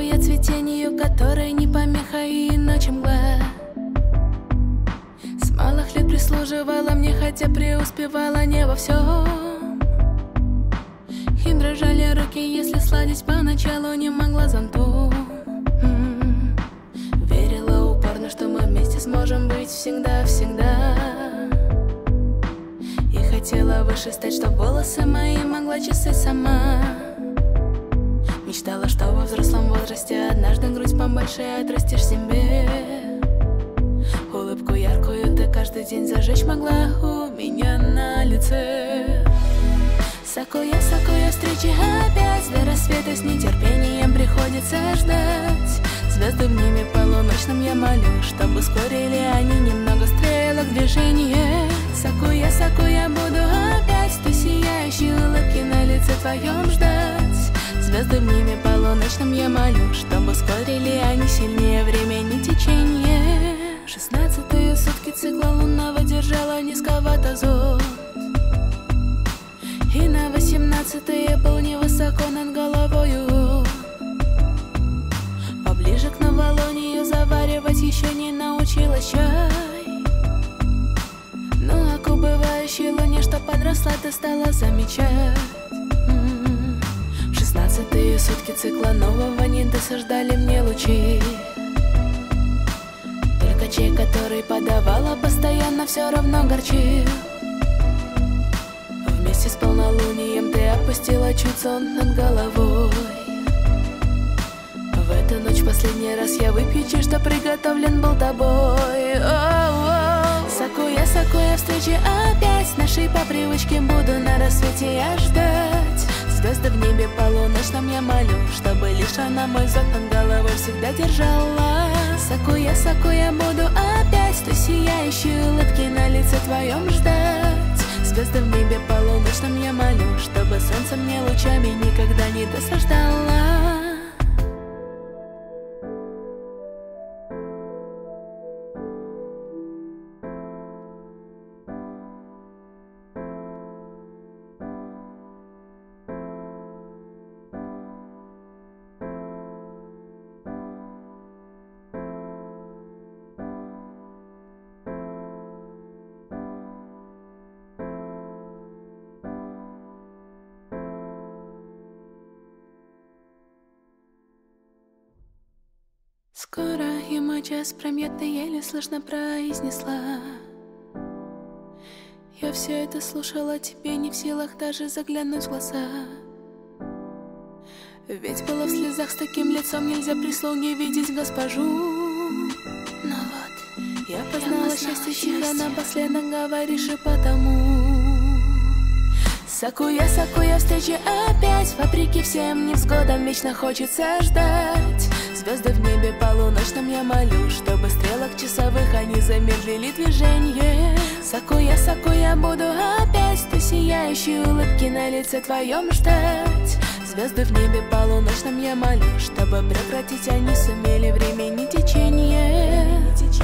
Сакуя цветению, которой не помеха и ночи мгла. С малых лет прислуживала мне, хотя преуспевала не во всем. И дрожали руки, если сладить поначалу не могла зонтом. Верила упорно, что мы вместе сможем быть всегда-всегда. И хотела выше стать, чтоб волосы мои могла чесать сама. Мечтала, что во взрослом возрасте однажды грудь побольше отрастешь себе. Улыбку яркую ты каждый день зажечь могла у меня на лице. Сакуя, сакуя, встречи опять. До рассвета с нетерпением приходится ждать. Звезды в небе полуночном я молю, чтобы ускорили они немного стрелок движения. Сакуя, сакуя, буду опять той сияющей улыбки на лице твоем ждать. Звезды в небе полуночном я молю, чтобы ускорили они сильнее времени течение. 16-е сутки цикла лунного держала низковато зод. И на 18-е был невысоко над головою. Поближе к новолунию заваривать еще не научилась чай. Ну а к убывающей луне, что подросла, ты стала замечать. 16-е сутки цикла нового не досаждали мне лучи. Только чай, который подавала постоянно, все равно горчил. Вместе с полнолунием ты опустила чуть сон над головой. В эту ночь последний раз я выпью чай, что приготовлен был тобой. Сакуя, сакуя, встречи опять. Нашей по привычке буду на рассвете я ждать. Звезды в небе полуночном я молю, чтобы лишь она мой зонт над головой всегда держала. Сакуя, сакуя, буду опять той сияющей улыбки на лице твоем ждать. Звезды в небе полуночном я молю, чтобы солнце мне лучами никогда не досаждало. Скоро и мой час пройдет, ты еле слышно произнесла. Я все это слушала, тебе не в силах даже заглянуть в глаза. Ведь было в слезах, с таким лицом нельзя прислуги видеть госпожу. Но вот я познала счастье, тихо напоследок говоришь и потому. Сакуя, сакуя, встречи опять. Вопреки всем невзгодам вечно хочется ждать. Звезды в небе полуночном я молю, чтобы стрелок часовых они замедлили движение. Сакуя, сакуя, буду опять той сияющей улыбки на лице твоем ждать. Звезды в небе полуночном я молю, чтобы прекратить они сумели времени течение.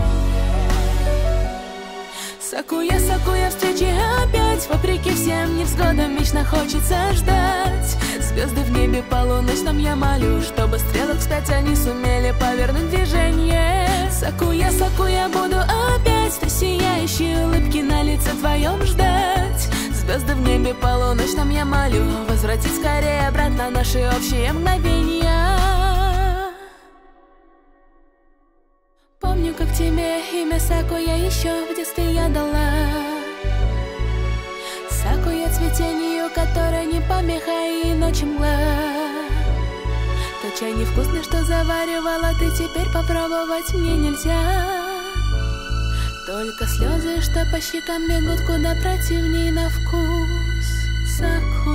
Сакуя, сакуя, встречи опять. Вопреки всем невзгодам вечно хочется ждать. Звезды в небе полуночном я молю, чтобы стрелок вспять они сумели повернуть движение. Сакуя, сакуя, буду опять той сияющей улыбки на лице твоем ждать. Звезды в небе полуночном я молю возвратить скорее обратно наши общие мгновения. Помню, как тебе имя Сакуя еще в детстве я дала. Сакуя цветению, которая не помеха и ночи мгла. Тот чай невкусный, что заваривала ты, теперь попробовать мне нельзя. Только слезы, что по щекам бегут, куда противней на вкус. Сакуя.